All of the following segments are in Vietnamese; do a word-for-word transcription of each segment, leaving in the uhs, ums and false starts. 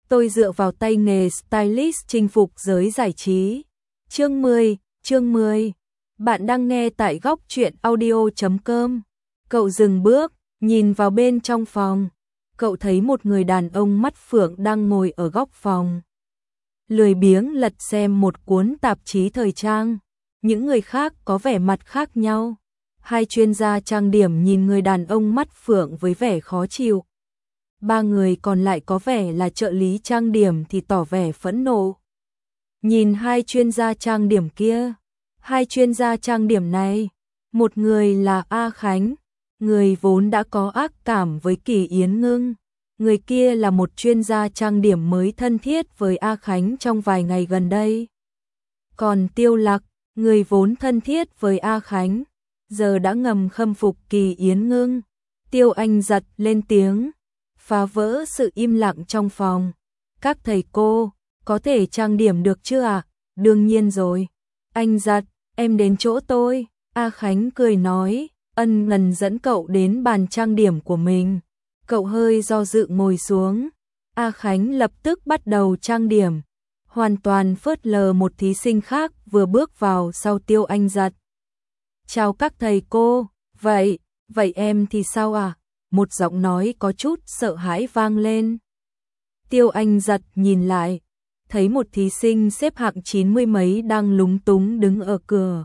tôi dựa vào tay nghề stylist chinh phục giới giải trí. Chương mười, chương mười. Bạn đang nghe tại góc truyện audio chấm com. Cậu dừng bước, nhìn vào bên trong phòng. Cậu thấy một người đàn ông mắt phượng đang ngồi ở góc phòng, lười biếng lật xem một cuốn tạp chí thời trang. Những người khác có vẻ mặt khác nhau. Hai chuyên gia trang điểm nhìn người đàn ông mắt phượng với vẻ khó chịu. Ba người còn lại có vẻ là trợ lý trang điểm thì tỏ vẻ phẫn nộ. Nhìn hai chuyên gia trang điểm kia, hai chuyên gia trang điểm này, một người là A Khánh, người vốn đã có ác cảm với Kỳ Yến Ngưng. Người kia là một chuyên gia trang điểm mới thân thiết với A Khánh trong vài ngày gần đây. Còn Tiêu Lạc, người vốn thân thiết với A Khánh, giờ đã ngầm khâm phục Kỳ Yến Ngưng. Tiêu Anh giật lên tiếng, phá vỡ sự im lặng trong phòng. Các thầy cô, có thể trang điểm được chưa ạ? À? Đương nhiên rồi. Anh giật, em đến chỗ tôi. A Khánh cười nói, ân ngần dẫn cậu đến bàn trang điểm của mình. Cậu hơi do dự ngồi xuống. A Khánh lập tức bắt đầu trang điểm, hoàn toàn phớt lờ một thí sinh khác vừa bước vào sau Tiêu Anh giật. Chào các thầy cô, vậy, vậy em thì sao à? Một giọng nói có chút sợ hãi vang lên. Tiêu Anh giật nhìn lại, thấy một thí sinh xếp hạng chín mươi mấy đang lúng túng đứng ở cửa.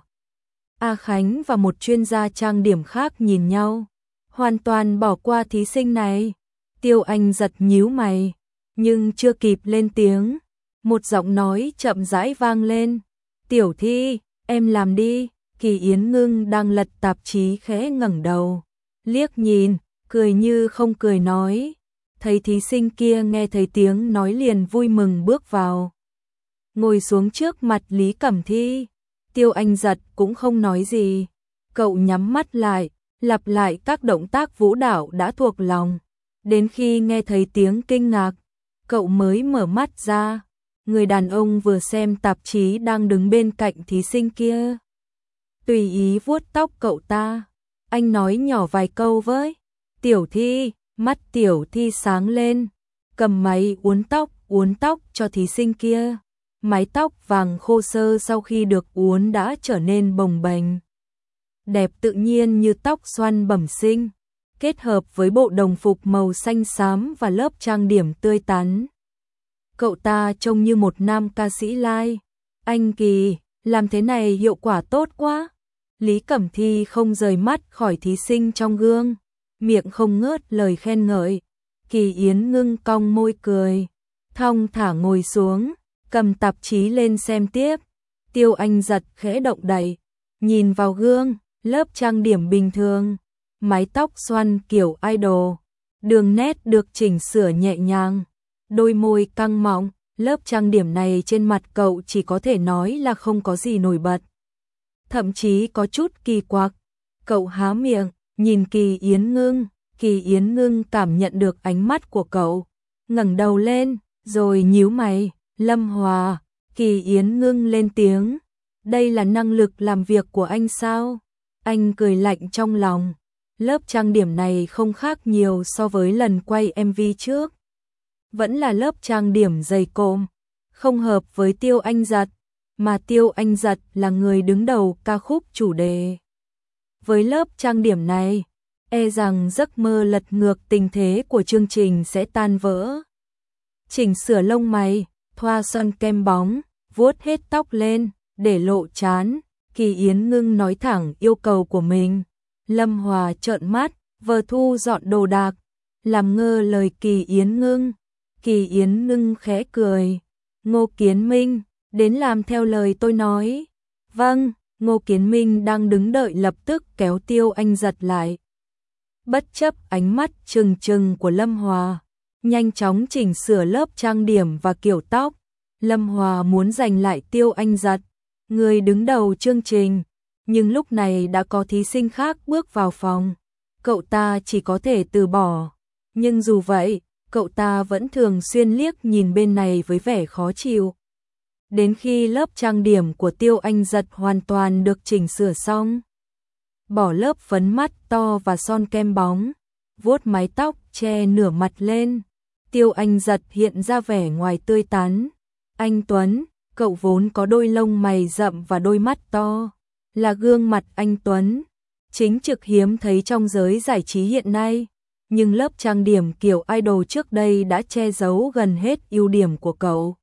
A Khánh và một chuyên gia trang điểm khác nhìn nhau, hoàn toàn bỏ qua thí sinh này. Tiêu Anh giật nhíu mày, nhưng chưa kịp lên tiếng, một giọng nói chậm rãi vang lên. Tiểu Thi, em làm đi. Kỳ Yến Ngưng đang lật tạp chí khẽ ngẩng đầu, liếc nhìn, cười như không cười nói. Thấy thí sinh kia nghe thấy tiếng nói liền vui mừng bước vào, ngồi xuống trước mặt Lý Cẩm Thi. Tiêu Anh giật cũng không nói gì, cậu nhắm mắt lại, lặp lại các động tác vũ đạo đã thuộc lòng. Đến khi nghe thấy tiếng kinh ngạc, cậu mới mở mắt ra. Người đàn ông vừa xem tạp chí đang đứng bên cạnh thí sinh kia, tùy ý vuốt tóc cậu ta. Anh nói nhỏ vài câu với Tiểu Thi. Mắt Tiểu Thi sáng lên, cầm máy uốn tóc uốn tóc cho thí sinh kia. Mái tóc vàng khô sơ sau khi được uốn đã trở nên bồng bềnh, đẹp tự nhiên như tóc xoăn bẩm sinh, kết hợp với bộ đồng phục màu xanh xám và lớp trang điểm tươi tắn. Cậu ta trông như một nam ca sĩ live. Anh Kỳ, làm thế này hiệu quả tốt quá. Lý Cẩm Thi không rời mắt khỏi thí sinh trong gương, miệng không ngớt lời khen ngợi. Kỳ Yến Ngưng cong môi cười, thong thả ngồi xuống, cầm tạp chí lên xem tiếp. Tiêu Anh giật khẽ động đậy, nhìn vào gương, lớp trang điểm bình thường, mái tóc xoăn kiểu idol, đường nét được chỉnh sửa nhẹ nhàng, đôi môi căng mọng. Lớp trang điểm này trên mặt cậu chỉ có thể nói là không có gì nổi bật, thậm chí có chút kỳ quặc. Cậu há miệng, nhìn Kỳ Yến Ngưng. Kỳ Yến Ngưng cảm nhận được ánh mắt của cậu, ngẩng đầu lên, rồi nhíu mày. Lâm Hòa. Kỳ Yến Ngưng lên tiếng, đây là năng lực làm việc của anh sao? Anh cười lạnh trong lòng. Lớp trang điểm này không khác nhiều so với lần quay em vê trước. Vẫn là lớp trang điểm dày cộm, không hợp với Tiêu Anh giật, mà Tiêu Anh giật là người đứng đầu ca khúc chủ đề. Với lớp trang điểm này, e rằng giấc mơ lật ngược tình thế của chương trình sẽ tan vỡ. Chỉnh sửa lông mày, thoa son kem bóng, vuốt hết tóc lên, để lộ trán, Kỳ Yến Ngưng nói thẳng yêu cầu của mình. Lâm Hòa trợn mắt, vờ thu dọn đồ đạc, làm ngơ lời Kỳ Yến Ngưng. Kỳ Yến Ngưng khẽ cười. Ngô Kiến Minh, đến làm theo lời tôi nói. Vâng. Ngô Kiến Minh đang đứng đợi lập tức kéo Tiêu Anh giật lại. Bất chấp ánh mắt trừng trừng của Lâm Hòa, nhanh chóng chỉnh sửa lớp trang điểm và kiểu tóc. Lâm Hòa muốn giành lại Tiêu Anh giật, người đứng đầu chương trình, nhưng lúc này đã có thí sinh khác bước vào phòng. Cậu ta chỉ có thể từ bỏ, nhưng dù vậy, cậu ta vẫn thường xuyên liếc nhìn bên này với vẻ khó chịu. Đến khi lớp trang điểm của Tiêu Anh giật hoàn toàn được chỉnh sửa xong, bỏ lớp phấn mắt to và son kem bóng, vuốt mái tóc che nửa mặt lên, Tiêu Anh Giật hiện ra vẻ ngoài tươi tắn. Anh Tuấn, cậu vốn có đôi lông mày rậm và đôi mắt to, là gương mặt anh Tuấn, chính trực hiếm thấy trong giới giải trí hiện nay. Nhưng lớp trang điểm kiểu idol trước đây đã che giấu gần hết ưu điểm của cậu.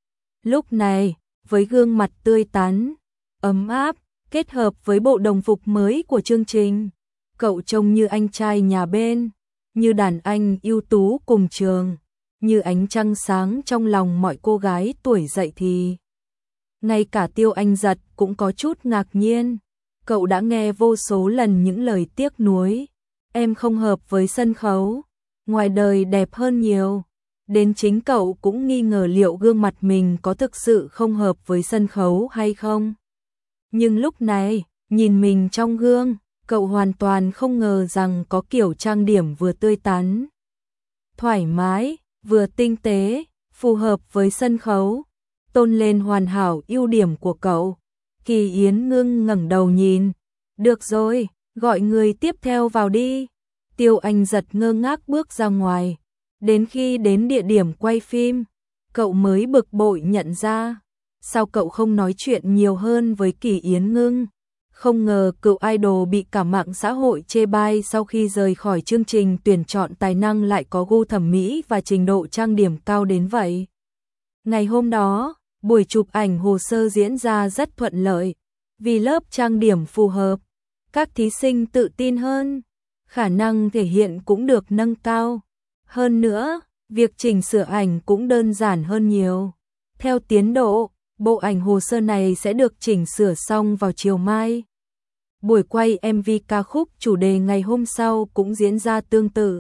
Lúc này, với gương mặt tươi tắn, ấm áp, kết hợp với bộ đồng phục mới của chương trình, cậu trông như anh trai nhà bên, như đàn anh ưu tú cùng trường, như ánh trăng sáng trong lòng mọi cô gái tuổi dậy thì. Ngay cả Tiêu Anh Giật cũng có chút ngạc nhiên, cậu đã nghe vô số lần những lời tiếc nuối. Em không hợp với sân khấu, ngoài đời đẹp hơn nhiều. Đến chính cậu cũng nghi ngờ liệu gương mặt mình có thực sự không hợp với sân khấu hay không. Nhưng lúc này, nhìn mình trong gương, cậu hoàn toàn không ngờ rằng có kiểu trang điểm vừa tươi tắn, thoải mái, vừa tinh tế, phù hợp với sân khấu, tôn lên hoàn hảo ưu điểm của cậu. Kỳ Yến ngưng ngẩng đầu nhìn. Được rồi, gọi người tiếp theo vào đi. Tiêu Anh Giật ngơ ngác bước ra ngoài. Đến khi đến địa điểm quay phim, cậu mới bực bội nhận ra. Sao cậu không nói chuyện nhiều hơn với Kỳ Yến Ngưng? Không ngờ cựu idol bị cả mạng xã hội chê bai sau khi rời khỏi chương trình tuyển chọn tài năng lại có gu thẩm mỹ và trình độ trang điểm cao đến vậy. Ngày hôm đó, buổi chụp ảnh hồ sơ diễn ra rất thuận lợi. Vì lớp trang điểm phù hợp, các thí sinh tự tin hơn, khả năng thể hiện cũng được nâng cao. Hơn nữa, việc chỉnh sửa ảnh cũng đơn giản hơn nhiều. Theo tiến độ, bộ ảnh hồ sơ này sẽ được chỉnh sửa xong vào chiều mai. Buổi quay em vê ca khúc chủ đề ngày hôm sau cũng diễn ra tương tự.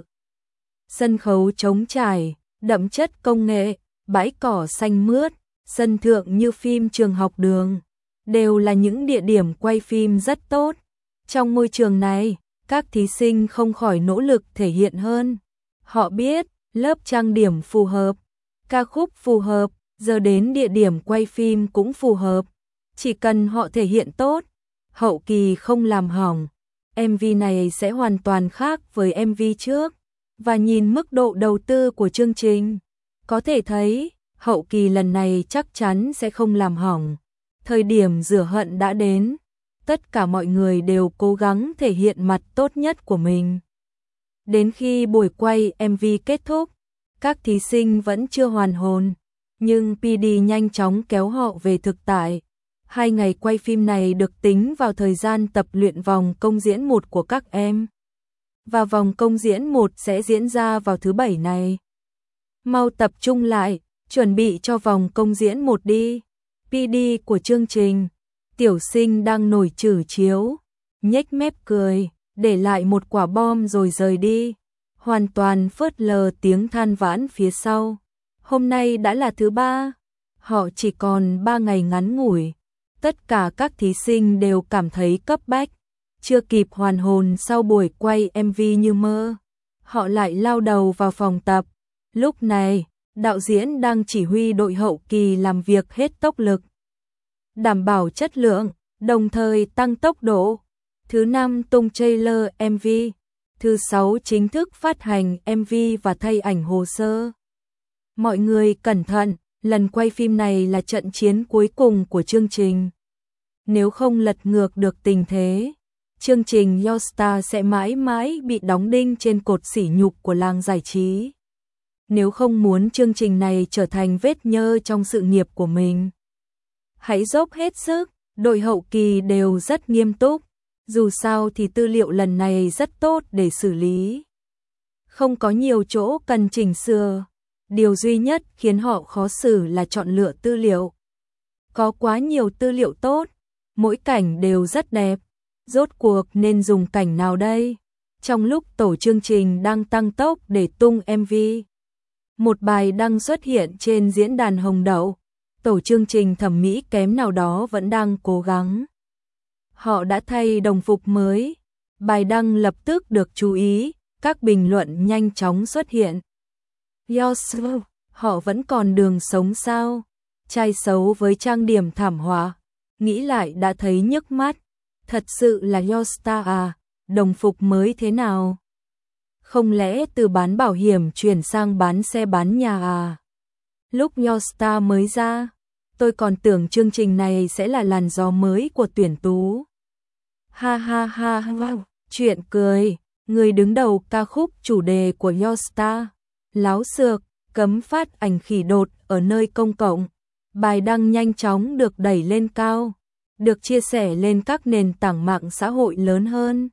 Sân khấu trống trải, đậm chất công nghệ, bãi cỏ xanh mướt, sân thượng như phim trường học đường, đều là những địa điểm quay phim rất tốt. Trong môi trường này, các thí sinh không khỏi nỗ lực thể hiện hơn. Họ biết, lớp trang điểm phù hợp, ca khúc phù hợp, giờ đến địa điểm quay phim cũng phù hợp. Chỉ cần họ thể hiện tốt, hậu kỳ không làm hỏng, em vê này sẽ hoàn toàn khác với em vê trước. Và nhìn mức độ đầu tư của chương trình, có thể thấy, hậu kỳ lần này chắc chắn sẽ không làm hỏng. Thời điểm rửa hận đã đến, tất cả mọi người đều cố gắng thể hiện mặt tốt nhất của mình. Đến khi buổi quay em vê kết thúc, các thí sinh vẫn chưa hoàn hồn, nhưng pê đê nhanh chóng kéo họ về thực tại. Hai ngày quay phim này được tính vào thời gian tập luyện vòng công diễn một của các em. Và vòng công diễn một sẽ diễn ra vào thứ bảy này. Mau tập trung lại, chuẩn bị cho vòng công diễn một đi. pê đê của chương trình, Tiểu Sinh đang nổi chử chiếu, nhếch mép cười, để lại một quả bom rồi rời đi, hoàn toàn phớt lờ tiếng than vãn phía sau. Hôm nay đã là thứ ba, họ chỉ còn ba ngày ngắn ngủi. Tất cả các thí sinh đều cảm thấy cấp bách, chưa kịp hoàn hồn sau buổi quay em vê như mơ. Họ lại lao đầu vào phòng tập. Lúc này, đạo diễn đang chỉ huy đội hậu kỳ làm việc hết tốc lực, đảm bảo chất lượng, đồng thời tăng tốc độ. Thứ năm tung trailer em vê, thứ sáu chính thức phát hành em vê và thay ảnh hồ sơ. Mọi người cẩn thận, lần quay phim này là trận chiến cuối cùng của chương trình. Nếu không lật ngược được tình thế, chương trình Yostar sẽ mãi mãi bị đóng đinh trên cột sỉ nhục của làng giải trí. Nếu không muốn chương trình này trở thành vết nhơ trong sự nghiệp của mình, hãy dốc hết sức. Đội hậu kỳ đều rất nghiêm túc, dù sao thì tư liệu lần này rất tốt để xử lý. Không có nhiều chỗ cần chỉnh sửa, điều duy nhất khiến họ khó xử là chọn lựa tư liệu. Có quá nhiều tư liệu tốt, mỗi cảnh đều rất đẹp, rốt cuộc nên dùng cảnh nào đây? Trong lúc tổ chương trình đang tăng tốc để tung em vê, một bài đăng xuất hiện trên diễn đàn Hồng Đậu. Tổ chương trình thẩm mỹ kém nào đó vẫn đang cố gắng. Họ đã thay đồng phục mới. Bài đăng lập tức được chú ý, các bình luận nhanh chóng xuất hiện. Yos, họ vẫn còn đường sống sao? Trai xấu với trang điểm thảm họa. Nghĩ lại đã thấy nhức mắt. Thật sự là Yostar à, đồng phục mới thế nào? Không lẽ từ bán bảo hiểm chuyển sang bán xe bán nhà à? Lúc Yogstar mới ra, tôi còn tưởng chương trình này sẽ là làn gió mới của tuyển tú. Ha ha ha ha, chuyện cười, người đứng đầu ca khúc chủ đề của Yogstar, láo xược, cấm phát ảnh khỉ đột ở nơi công cộng. Bài đăng nhanh chóng được đẩy lên cao, được chia sẻ lên các nền tảng mạng xã hội lớn hơn.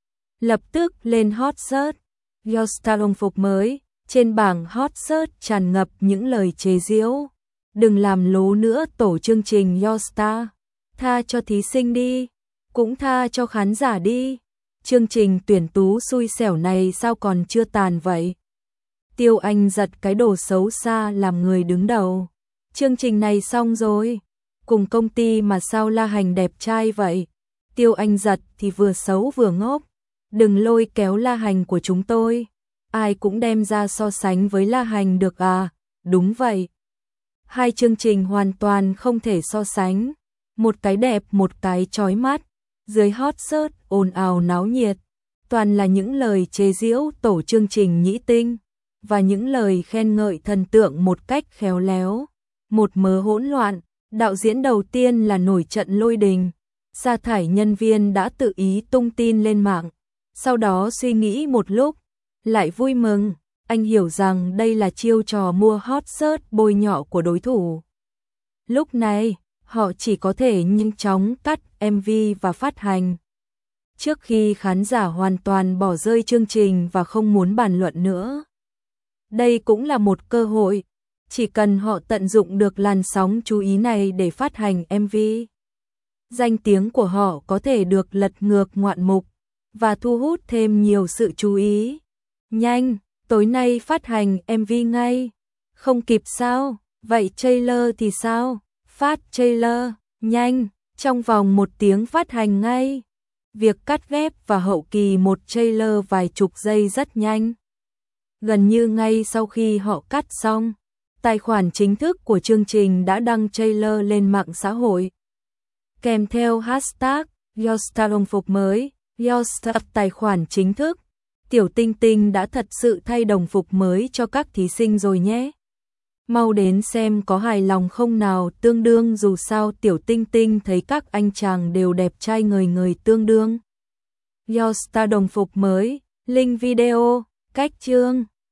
Lập tức lên hot search, Yogstar đồng phục mới, trên bảng hot search tràn ngập những lời chế giễu. Đừng làm lố nữa tổ chương trình Yogstar, tha cho thí sinh đi, cũng tha cho khán giả đi. Chương trình tuyển tú xui xẻo này sao còn chưa tàn vậy? Tiêu Anh giật cái đồ xấu xa làm người đứng đầu. Chương trình này xong rồi, cùng công ty mà sao La Hành đẹp trai vậy? Tiêu Anh giật thì vừa xấu vừa ngốc. Đừng lôi kéo La Hành của chúng tôi. Ai cũng đem ra so sánh với La Hành được à? Đúng vậy. Hai chương trình hoàn toàn không thể so sánh. Một cái đẹp, một cái chói mắt. Dưới hot search ồn ào náo nhiệt, toàn là những lời chế giễu tổ chương trình nhĩ tinh và những lời khen ngợi thần tượng một cách khéo léo. Một mớ hỗn loạn, đạo diễn đầu tiên là nổi trận lôi đình, sa thải nhân viên đã tự ý tung tin lên mạng. Sau đó suy nghĩ một lúc, lại vui mừng, anh hiểu rằng đây là chiêu trò mua hot search bôi nhọ của đối thủ. Lúc này, họ chỉ có thể nhanh chóng cắt em vê và phát hành. Trước khi khán giả hoàn toàn bỏ rơi chương trình và không muốn bàn luận nữa. Đây cũng là một cơ hội, chỉ cần họ tận dụng được làn sóng chú ý này để phát hành em vê. Danh tiếng của họ có thể được lật ngược ngoạn mục và thu hút thêm nhiều sự chú ý. Nhanh, tối nay phát hành em vê ngay. Không kịp sao? Vậy trailer thì sao? Phát trailer, nhanh, trong vòng một tiếng phát hành ngay. Việc cắt ghép và hậu kỳ một trailer vài chục giây rất nhanh. Gần như ngay sau khi họ cắt xong, tài khoản chính thức của chương trình đã đăng trailer lên mạng xã hội. Kèm theo hashtag Yogstar đồng phục mới, Yogstar tài khoản chính thức. Tiểu Tinh Tinh đã thật sự thay đồng phục mới cho các thí sinh rồi nhé. Mau đến xem có hài lòng không nào, tương đương dù sao Tiểu Tinh Tinh thấy các anh chàng đều đẹp trai người người tương đương. Yogstar đồng phục mới, link video, cách chương.